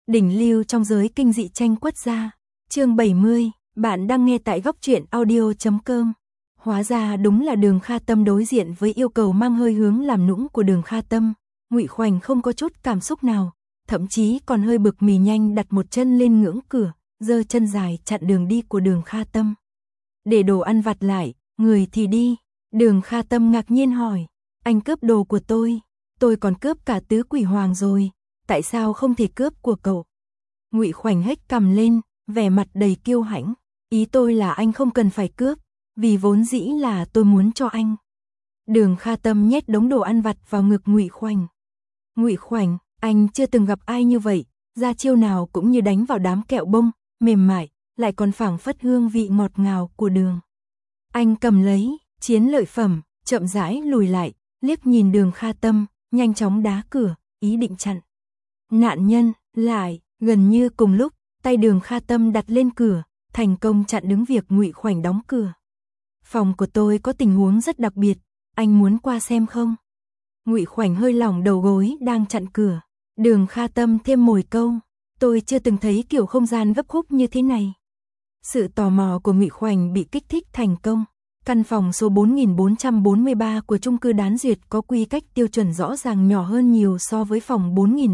Đỉnh lưu trong giới kinh dị tranh quất gia. Chương 70, bạn đang nghe tại góc truyện audio.com. Hóa ra đúng là Đường Kha Tâm. Đối diện với yêu cầu mang hơi hướng làm nũng của Đường Kha Tâm, Ngụy Khoảnh không có chút cảm xúc nào, thậm chí còn hơi bực mì nhanh đặt một chân lên ngưỡng cửa, giơ chân dài chặn đường đi của Đường Kha Tâm. Để đồ ăn vặt lại, người thì đi. Đường Kha Tâm ngạc nhiên hỏi, anh cướp đồ của tôi còn cướp cả tứ quỷ hoàng rồi, tại sao không thể cướp của cậu? Ngụy Khoảnh hếch cằm lên, vẻ mặt đầy kiêu hãnh, ý tôi là anh không cần phải cướp, vì vốn dĩ là tôi muốn cho anh. Đường Kha Tâm nhét đống đồ ăn vặt vào ngực Ngụy Khoảnh. Ngụy Khoảnh, anh chưa từng gặp ai như vậy, ra chiêu nào cũng như đánh vào đám kẹo bông, mềm mại, lại còn phảng phất hương vị ngọt ngào của đường. Anh cầm lấy chiến lợi phẩm, chậm rãi lùi lại, liếc nhìn Đường Kha Tâm, nhanh chóng đá cửa, ý định chặn. Nạn nhân, lại, gần như cùng lúc, tay Đường Kha Tâm đặt lên cửa, thành công chặn đứng việc Ngụy Khoảnh đóng cửa. Phòng của tôi có tình huống rất đặc biệt, anh muốn qua xem không? Ngụy Khoảnh hơi lỏng đầu gối đang chặn cửa. Đường Kha Tâm thêm mồi câu, tôi chưa từng thấy kiểu không gian gấp khúc như thế này. Sự tò mò của Ngụy Khoảnh bị kích thích thành công. Căn phòng số 4443 của chung cư Đán Duyệt có quy cách tiêu chuẩn rõ ràng nhỏ hơn nhiều so với phòng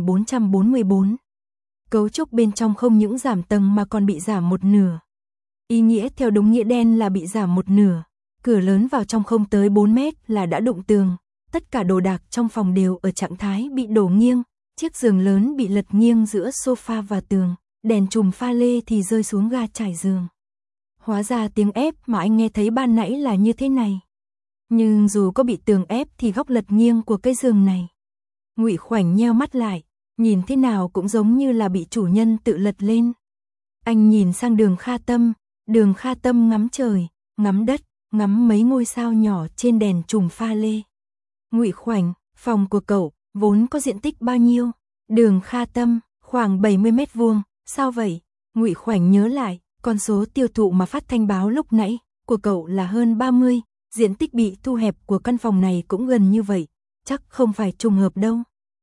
4444. Cấu trúc bên trong không những giảm tầng mà còn bị giảm một nửa. Ý nghĩa theo đúng nghĩa đen là bị giảm một nửa. Cửa lớn vào trong không tới 4 mét là đã đụng tường. Tất cả đồ đạc trong phòng đều ở trạng thái bị đổ nghiêng. Chiếc giường lớn bị lật nghiêng giữa sofa và tường. Đèn chùm pha lê thì rơi xuống ga trải giường. Hóa ra tiếng ép mà anh nghe thấy ban nãy là như thế này. Nhưng dù có bị tường ép thì góc lật nghiêng của cái giường này. Ngụy Khoảnh nheo mắt lại, nhìn thế nào cũng giống như là bị chủ nhân tự lật lên. Anh nhìn sang Đường Kha Tâm, Đường Kha Tâm ngắm trời, ngắm đất, ngắm mấy ngôi sao nhỏ trên đèn chùm pha lê. Ngụy Khoảnh, phòng của cậu vốn có diện tích bao nhiêu? Đường Kha Tâm, khoảng 70 mét vuông, sao vậy? Ngụy Khoảnh nhớ lại, con số tiêu thụ mà phát thanh báo lúc nãy của cậu là hơn 30, diện tích bị thu hẹp của căn phòng này cũng gần như vậy, chắc không phải trùng hợp đâu.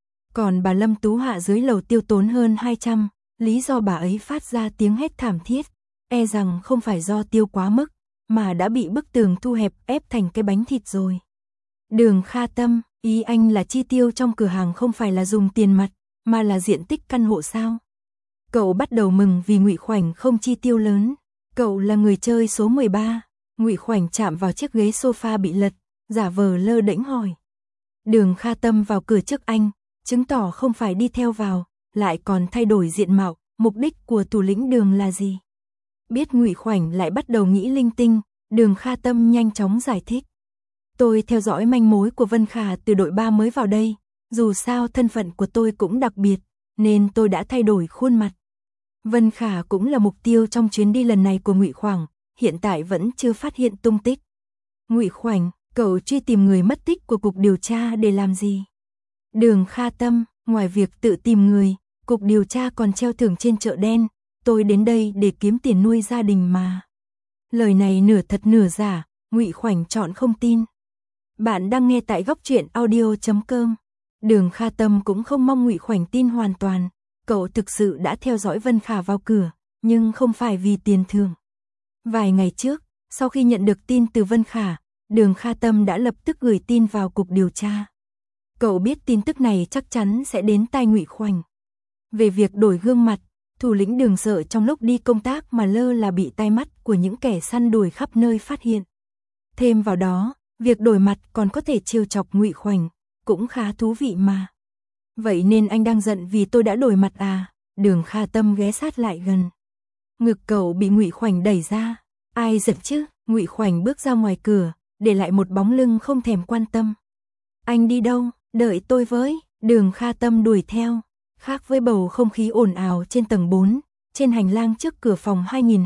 Còn bà Lâm Tú Hạ dưới lầu tiêu tốn hơn 200, lý do bà ấy phát ra tiếng hét thảm thiết, e rằng không phải do tiêu quá mức, mà đã bị bức tường thu hẹp ép thành cái bánh thịt rồi. Đường Kha Tâm, ý anh là chi tiêu trong cửa hàng không phải là dùng tiền mặt, mà là diện tích căn hộ sao? Cậu bắt đầu mừng vì Ngụy Khoảnh không chi tiêu lớn. Cậu là người chơi số 13. Ngụy Khoảnh chạm vào chiếc ghế sofa bị lật, giả vờ lơ đễnh hỏi. Đường Kha Tâm vào cửa trước anh, chứng tỏ không phải đi theo vào, lại còn thay đổi diện mạo. Mục đích của thủ lĩnh Đường là gì? Biết Ngụy Khoảnh lại bắt đầu nghĩ linh tinh, Đường Kha Tâm nhanh chóng giải thích. Tôi theo dõi manh mối của Vân Khả từ đội 3 mới vào đây. Dù sao thân phận của tôi cũng đặc biệt, nên tôi đã thay đổi khuôn mặt. Vân Khả cũng là mục tiêu trong chuyến đi lần này của Ngụy Khoảnh, hiện tại vẫn chưa phát hiện tung tích. Ngụy Khoảnh, cậu truy tìm người mất tích của cục điều tra để làm gì? Đường Kha Tâm, ngoài việc tự tìm người, cục điều tra còn treo thưởng trên chợ đen, tôi đến đây để kiếm tiền nuôi gia đình mà. Lời này nửa thật nửa giả, Ngụy Khoảnh chọn không tin. Bạn đang nghe tại góc truyện audio.com. Đường Kha Tâm cũng không mong Ngụy Khoảnh tin hoàn toàn. Cậu thực sự đã theo dõi Vân Khả vào cửa, nhưng không phải vì tiền thưởng. Vài ngày trước, sau khi nhận được tin từ Vân Khả, Đường Kha Tâm đã lập tức gửi tin vào cục điều tra. Cậu biết tin tức này chắc chắn sẽ đến tai Ngụy Khoảnh. Về việc đổi gương mặt, thủ lĩnh Đường sợ trong lúc đi công tác mà lơ là bị tai mắt của những kẻ săn đuổi khắp nơi phát hiện. Thêm vào đó, việc đổi mặt còn có thể trêu chọc Ngụy Khoảnh, cũng khá thú vị mà. Vậy nên anh đang giận vì tôi đã đổi mặt à? Đường Kha Tâm ghé sát lại gần. Ngực cậu bị Ngụy Khoảnh đẩy ra. Ai giận chứ? Ngụy Khoảnh bước ra ngoài cửa, để lại một bóng lưng không thèm quan tâm. Anh đi đâu? Đợi tôi với. Đường Kha Tâm đuổi theo. Khác với bầu không khí ồn ào trên tầng 4, trên hành lang trước cửa phòng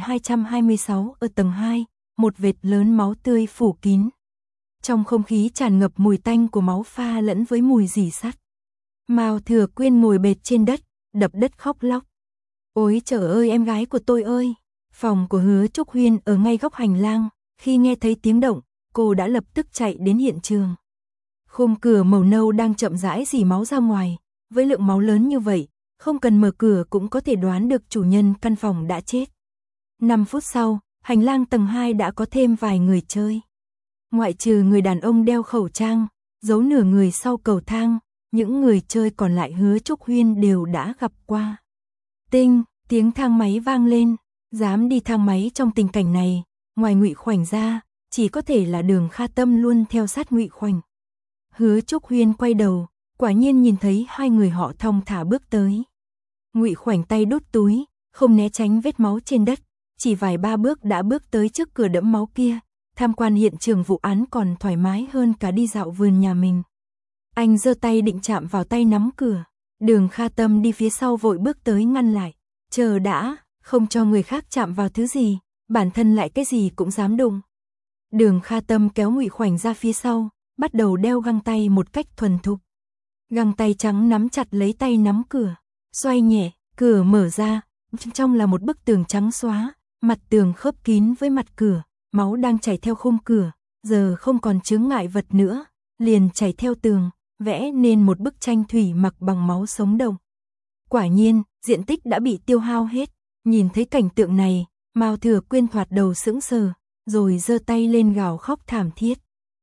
2226 ở tầng 2, một vệt lớn máu tươi phủ kín. Trong không khí tràn ngập mùi tanh của máu pha lẫn với mùi rỉ sắt. Mao Thừa Quyên ngồi bệt trên đất, đập đất khóc lóc. Ôi trời ơi em gái của tôi ơi! Phòng của Hứa Trúc Huyên ở ngay góc hành lang, khi nghe thấy tiếng động, cô đã lập tức chạy đến hiện trường. Khung cửa màu nâu đang chậm rãi rỉ máu ra ngoài, với lượng máu lớn như vậy, không cần mở cửa cũng có thể đoán được chủ nhân căn phòng đã chết. 5 phút sau, hành lang tầng 2 đã có thêm vài người chơi. Ngoại trừ người đàn ông đeo khẩu trang, giấu nửa người sau cầu thang, những người chơi còn lại Hứa Trúc Huyên đều đã gặp qua. Tinh, tiếng thang máy vang lên, dám đi thang máy trong tình cảnh này, ngoài Ngụy Khoảnh ra, chỉ có thể là Đường Kha Tâm luôn theo sát Ngụy Khoảnh. Hứa Trúc Huyên quay đầu, quả nhiên nhìn thấy hai người họ thong thả bước tới. Ngụy Khoảnh tay đút túi, không né tránh vết máu trên đất, chỉ vài ba bước đã bước tới trước cửa đẫm máu kia, tham quan hiện trường vụ án còn thoải mái hơn cả đi dạo vườn nhà mình. Anh giơ tay định chạm vào tay nắm cửa, Đường Kha Tâm đi phía sau vội bước tới ngăn lại. Chờ đã, không cho người khác chạm vào thứ gì, bản thân lại cái gì cũng dám đụng. Đường Kha Tâm kéo Ngụy Khoảnh ra phía sau, bắt đầu đeo găng tay một cách thuần thục. Găng tay trắng nắm chặt lấy tay nắm cửa, xoay nhẹ, cửa mở ra, trong là một bức tường trắng xóa, mặt tường khớp kín với mặt cửa, máu đang chảy theo khung cửa, giờ không còn chướng ngại vật nữa, liền chảy theo tường, vẽ nên một bức tranh thủy mặc bằng máu sống động. Quả nhiên, diện tích đã bị tiêu hao hết, nhìn thấy cảnh tượng này, Mao Thừa Quyên thoạt đầu sững sờ, rồi giơ tay lên gào khóc thảm thiết.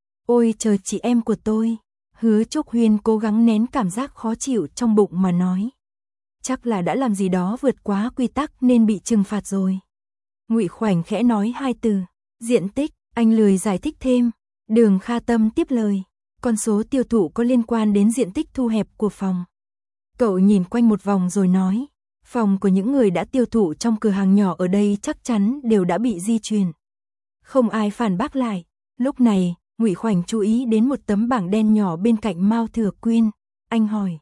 Ôi trời chị em của tôi, Hứa Trúc Huyên cố gắng nén cảm giác khó chịu trong bụng mà nói. Chắc là đã làm gì đó vượt quá quy tắc nên bị trừng phạt rồi. Ngụy Khoảnh khẽ nói hai từ, diện tích, anh lười giải thích thêm. Đường Kha Tâm tiếp lời, con số tiêu thụ có liên quan đến diện tích thu hẹp của phòng. Cậu nhìn quanh một vòng rồi nói, phòng của những người đã tiêu thụ trong cửa hàng nhỏ ở đây chắc chắn đều đã bị di chuyển. Không ai phản bác lại. Lúc này, Ngụy Khoảnh chú ý đến một tấm bảng đen nhỏ bên cạnh Mao Thừa Quyên. Anh hỏi,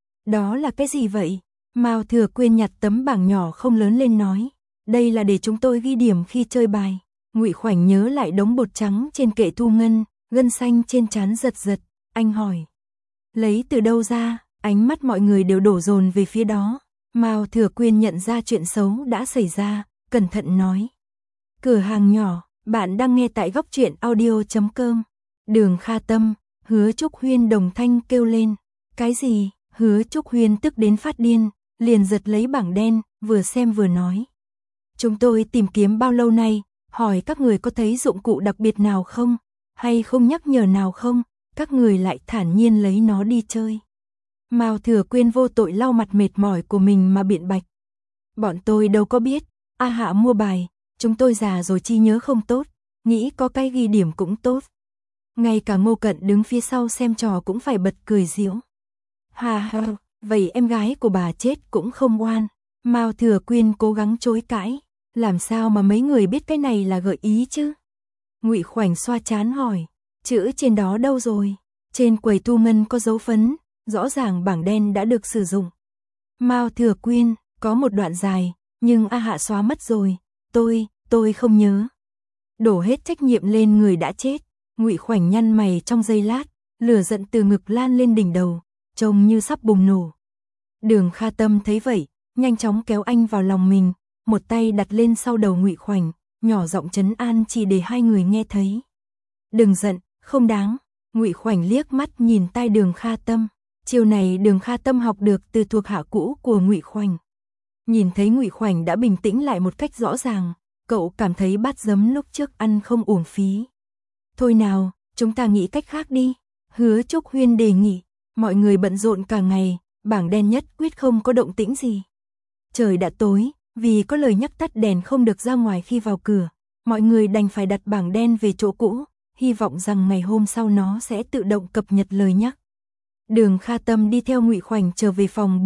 đó là cái gì vậy? Mao Thừa Quyên nhặt tấm bảng nhỏ không lớn lên nói, đây là để chúng tôi ghi điểm khi chơi bài. Ngụy Khoảnh nhớ lại đống bột trắng trên kệ thu ngân, gân xanh trên trán giật giật. Anh hỏi, lấy từ đâu ra? Ánh mắt mọi người đều đổ dồn về phía đó. Mao Thừa Quyên nhận ra chuyện xấu đã xảy ra, cẩn thận nói, cửa hàng nhỏ. Bạn đang nghe tại góc truyện audio.com. Đường Kha Tâm, Hứa Trúc Huyên đồng thanh kêu lên. Cái gì? Hứa Trúc Huyên tức đến phát điên, liền giật lấy bảng đen, vừa xem vừa nói. Chúng tôi tìm kiếm bao lâu nay, hỏi các người có thấy dụng cụ đặc biệt nào không, hay không nhắc nhở nào không, các người lại thản nhiên lấy nó đi chơi. Mao Thừa Quyên vô tội lau mặt mệt mỏi của mình mà biện bạch. Bọn tôi đâu có biết, A Hạ mua bài. Chúng tôi già rồi trí nhớ không tốt, nghĩ có cái ghi điểm cũng tốt. Ngay cả Ngô Cận đứng phía sau xem trò cũng phải bật cười giễu. Hà hà, vậy em gái của bà chết cũng không oan. Mao Thừa Quyên cố gắng chối cãi, làm sao mà mấy người biết cái này là gợi ý chứ? Ngụy Khoảnh xoa trán hỏi, chữ trên đó đâu rồi? Trên quầy thu ngân có dấu phấn, rõ ràng bảng đen đã được sử dụng. Mao Thừa Quyên, có một đoạn dài, nhưng A Hạ xóa mất rồi. Tôi không nhớ. Đổ hết trách nhiệm lên người đã chết. Ngụy Khoảnh nhăn mày trong giây lát, lửa giận từ ngực lan lên đỉnh đầu, trông như sắp bùng nổ. Đường Kha Tâm thấy vậy, nhanh chóng kéo anh vào lòng mình, một tay đặt lên sau đầu Ngụy Khoảnh, nhỏ giọng trấn an chỉ để hai người nghe thấy. Đừng giận, không đáng. Ngụy Khoảnh liếc mắt nhìn tai Đường Kha Tâm. Chiều này Đường Kha Tâm học được từ thuộc hạ cũ của Ngụy Khoảnh. Nhìn thấy Ngụy Khoảnh đã bình tĩnh lại một cách rõ ràng, cậu cảm thấy bát giấm lúc trước ăn không uổng phí. Thôi nào, chúng ta nghĩ cách khác đi. Hứa Trúc Huyên đề nghị, mọi người bận rộn cả ngày, bảng đen nhất quyết không có động tĩnh gì. Trời đã tối, vì có lời nhắc tắt đèn không được ra ngoài khi vào cửa, mọi người đành phải đặt bảng đen về chỗ cũ, hy vọng rằng ngày hôm sau nó sẽ tự động cập nhật lời nhắc. Đường Kha Tâm đi theo Ngụy Khoảnh trở về phòng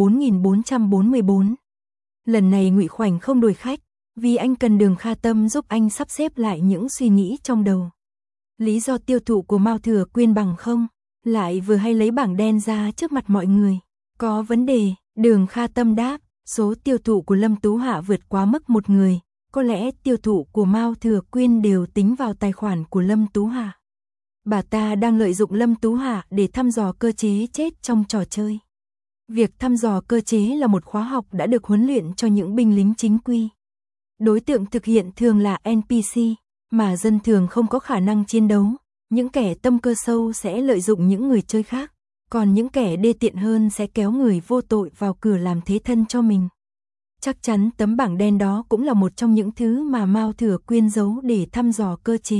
4444. Lần này Ngụy Khoảnh không đuổi khách, vì anh cần Đường Kha Tâm giúp anh sắp xếp lại những suy nghĩ trong đầu. Lý do tiêu thụ của Mao Thừa Quyên bằng không, lại vừa hay lấy bảng đen ra trước mặt mọi người. Có vấn đề, Đường Kha Tâm đáp, số tiêu thụ của Lâm Tú Hạ vượt quá mức một người, có lẽ tiêu thụ của Mao Thừa Quyên đều tính vào tài khoản của Lâm Tú Hạ. Bà ta đang lợi dụng Lâm Tú Hạ để thăm dò cơ chế chết trong trò chơi. Việc thăm dò cơ chế là một khóa học đã được huấn luyện cho những binh lính chính quy. Đối tượng thực hiện thường là NPC, mà dân thường không có khả năng chiến đấu. Những kẻ tâm cơ sâu sẽ lợi dụng những người chơi khác, còn những kẻ đê tiện hơn sẽ kéo người vô tội vào cửa làm thế thân cho mình. Chắc chắn tấm bảng đen đó cũng là một trong những thứ mà Mao Thừa Quyên giấu để thăm dò cơ chế.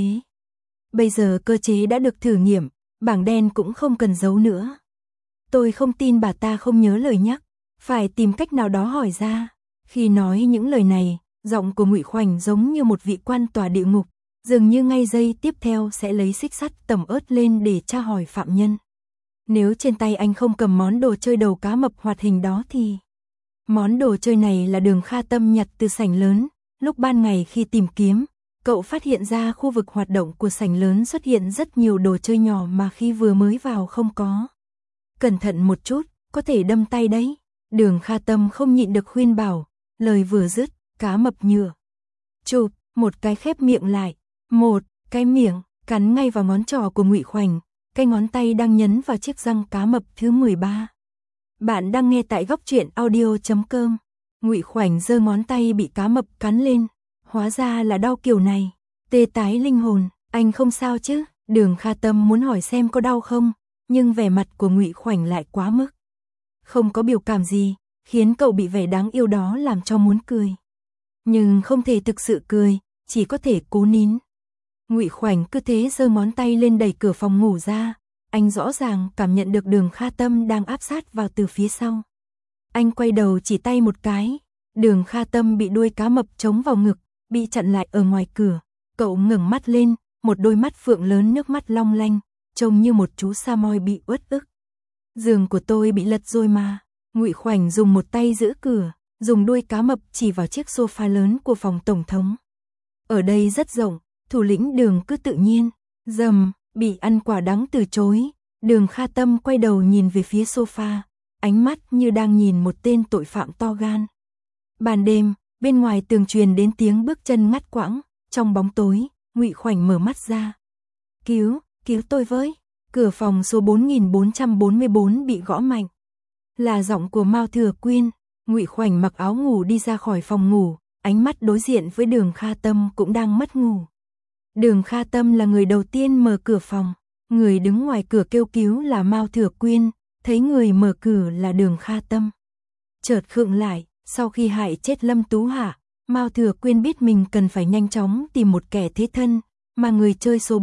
Bây giờ cơ chế đã được thử nghiệm, bảng đen cũng không cần giấu nữa. Tôi không tin bà ta không nhớ lời nhắc, phải tìm cách nào đó hỏi ra. Khi nói những lời này, giọng của Ngụy Khoảnh giống như một vị quan tòa địa ngục, dường như ngay giây tiếp theo sẽ lấy xích sắt tẩm ớt lên để tra hỏi phạm nhân. Nếu trên tay anh không cầm món đồ chơi đầu cá mập hoạt hình đó thì... Món đồ chơi này là Đường Kha Tâm nhặt từ sảnh lớn. Lúc ban ngày khi tìm kiếm, cậu phát hiện ra khu vực hoạt động của sảnh lớn xuất hiện rất nhiều đồ chơi nhỏ mà khi vừa mới vào không có. Cẩn thận một chút, có thể đâm tay đấy. Đường Kha Tâm không nhịn được khuyên bảo, lời vừa dứt, cá mập nhựa. Chụp, một cái khép miệng lại, một cái miệng, cắn ngay vào ngón trỏ của Ngụy Khoảnh, cái ngón tay đang nhấn vào chiếc răng cá mập thứ 13. Bạn đang nghe tại góc truyện audio.com. Ngụy Khoảnh giơ ngón tay bị cá mập cắn lên, hóa ra là đau kiểu này, tê tái linh hồn. Anh không sao chứ? Đường Kha Tâm muốn hỏi xem có đau không, nhưng vẻ mặt của Ngụy Khoảnh lại quá mức không có biểu cảm gì, khiến cậu bị vẻ đáng yêu đó làm cho muốn cười. Nhưng không thể thực sự cười, chỉ có thể cố nín. Ngụy Khoảnh cứ thế giơ ngón tay lên đẩy cửa phòng ngủ ra, anh rõ ràng cảm nhận được Đường Kha Tâm đang áp sát vào từ phía sau. Anh quay đầu chỉ tay một cái, Đường Kha Tâm bị đuôi cá mập chống vào ngực, bị chặn lại ở ngoài cửa. Cậu ngẩng mắt lên, một đôi mắt phượng lớn nước mắt long lanh, trông như một chú sa moi bị uất ức. Giường của tôi bị lật rồi mà. Ngụy Khoảnh dùng một tay giữ cửa, dùng đuôi cá mập chỉ vào chiếc sofa lớn của phòng tổng thống. Ở đây rất rộng, thủ lĩnh Đường cứ tự nhiên. Dầm, bị ăn quả đắng từ chối. Đường Kha Tâm quay đầu nhìn về phía sofa, ánh mắt như đang nhìn một tên tội phạm to gan. Ban đêm, bên ngoài tường truyền đến tiếng bước chân ngắt quãng. Trong bóng tối, Ngụy Khoảnh mở mắt ra. Cứu tôi với. Cửa phòng số 4444 bị gõ mạnh. Là giọng của Mao Thừa Quyên. Ngụy Khoảnh mặc áo ngủ đi ra khỏi phòng ngủ, ánh mắt đối diện với Đường Kha Tâm cũng đang mất ngủ. Đường Kha Tâm là người đầu tiên mở cửa phòng, người đứng ngoài cửa kêu cứu là Mao Thừa Quyên, thấy người mở cửa là Đường Kha Tâm. Chợt khựng lại, sau khi hại chết Lâm Tú Hạ, Mao Thừa Quyên biết mình cần phải nhanh chóng tìm một kẻ thế thân, mà người chơi số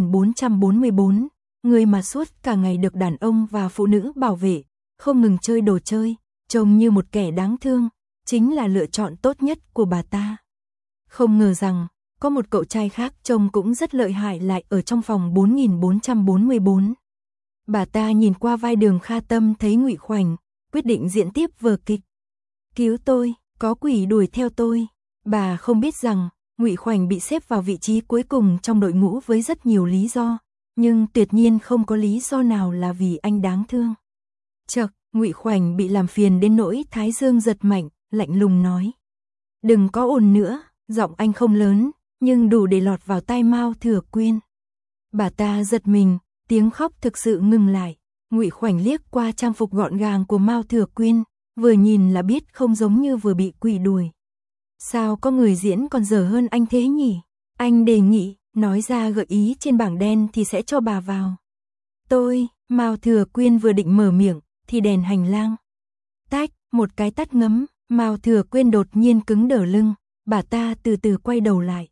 4444, người mà suốt cả ngày được đàn ông và phụ nữ bảo vệ, không ngừng chơi đồ chơi, trông như một kẻ đáng thương, chính là lựa chọn tốt nhất của bà ta. Không ngờ rằng, có một cậu trai khác trông cũng rất lợi hại lại ở trong phòng 4444. Bà ta nhìn qua vai Đường Kha Tâm thấy Ngụy Khoảnh, quyết định diễn tiếp vở kịch. Cứu tôi, có quỷ đuổi theo tôi. Bà không biết rằng, Ngụy Khoảnh bị xếp vào vị trí cuối cùng trong đội ngũ với rất nhiều lý do, nhưng tuyệt nhiên không có lý do nào là vì anh đáng thương. Chậc, Ngụy Khoảnh bị làm phiền đến nỗi thái dương giật mạnh, lạnh lùng nói. Đừng có ồn nữa, giọng anh không lớn, nhưng đủ để lọt vào tai Mao Thừa Quyên. Bà ta giật mình, tiếng khóc thực sự ngừng lại. Ngụy Khoảnh liếc qua trang phục gọn gàng của Mao Thừa Quyên, vừa nhìn là biết không giống như vừa bị quỷ đuổi. Sao có người diễn còn dở hơn anh thế nhỉ? Anh đề nghị, nói ra gợi ý trên bảng đen thì sẽ cho bà vào. Mao Thừa Quyên vừa định mở miệng, thì đèn hành lang. Tách, một cái tắt ngấm, Mao Thừa Quyên đột nhiên cứng đờ lưng, bà ta từ từ quay đầu lại.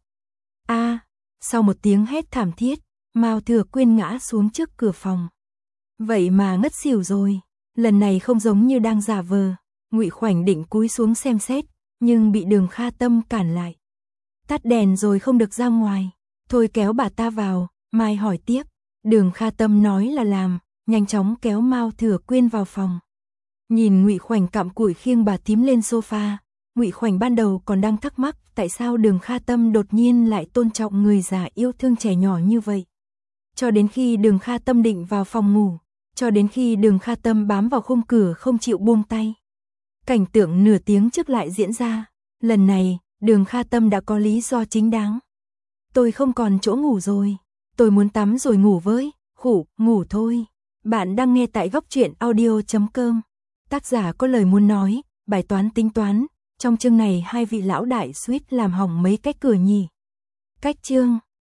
Sau một tiếng hét thảm thiết, Mao Thừa Quyên ngã xuống trước cửa phòng. Vậy mà ngất xỉu rồi, lần này không giống như đang giả vờ. Ngụy Khoảnh định cúi xuống xem xét, nhưng bị Đường Kha Tâm cản lại. Tắt đèn rồi không được ra ngoài, thôi kéo bà ta vào, mai hỏi tiếp. Đường Kha Tâm nói là làm, nhanh chóng kéo Mao Thừa Quyên vào phòng. Nhìn Ngụy Khoảnh cặm cụi khiêng bà thím lên sofa, Ngụy Khoảnh ban đầu còn đang thắc mắc tại sao Đường Kha Tâm đột nhiên lại tôn trọng người già yêu thương trẻ nhỏ như vậy. Cho đến khi Đường Kha Tâm định vào phòng ngủ, cho đến khi Đường Kha Tâm bám vào khung cửa không chịu buông tay. Cảnh tượng nửa tiếng trước lại diễn ra, lần này Đường Kha Tâm đã có lý do chính đáng. Tôi không còn chỗ ngủ rồi, tôi muốn tắm rồi ngủ với, ngủ thôi. Bạn đang nghe tại góc truyện audio.com. Tác giả có lời muốn nói, bài toán tính toán, trong chương này hai vị lão đại suýt làm hỏng mấy cái cửa nhỉ. Cách chương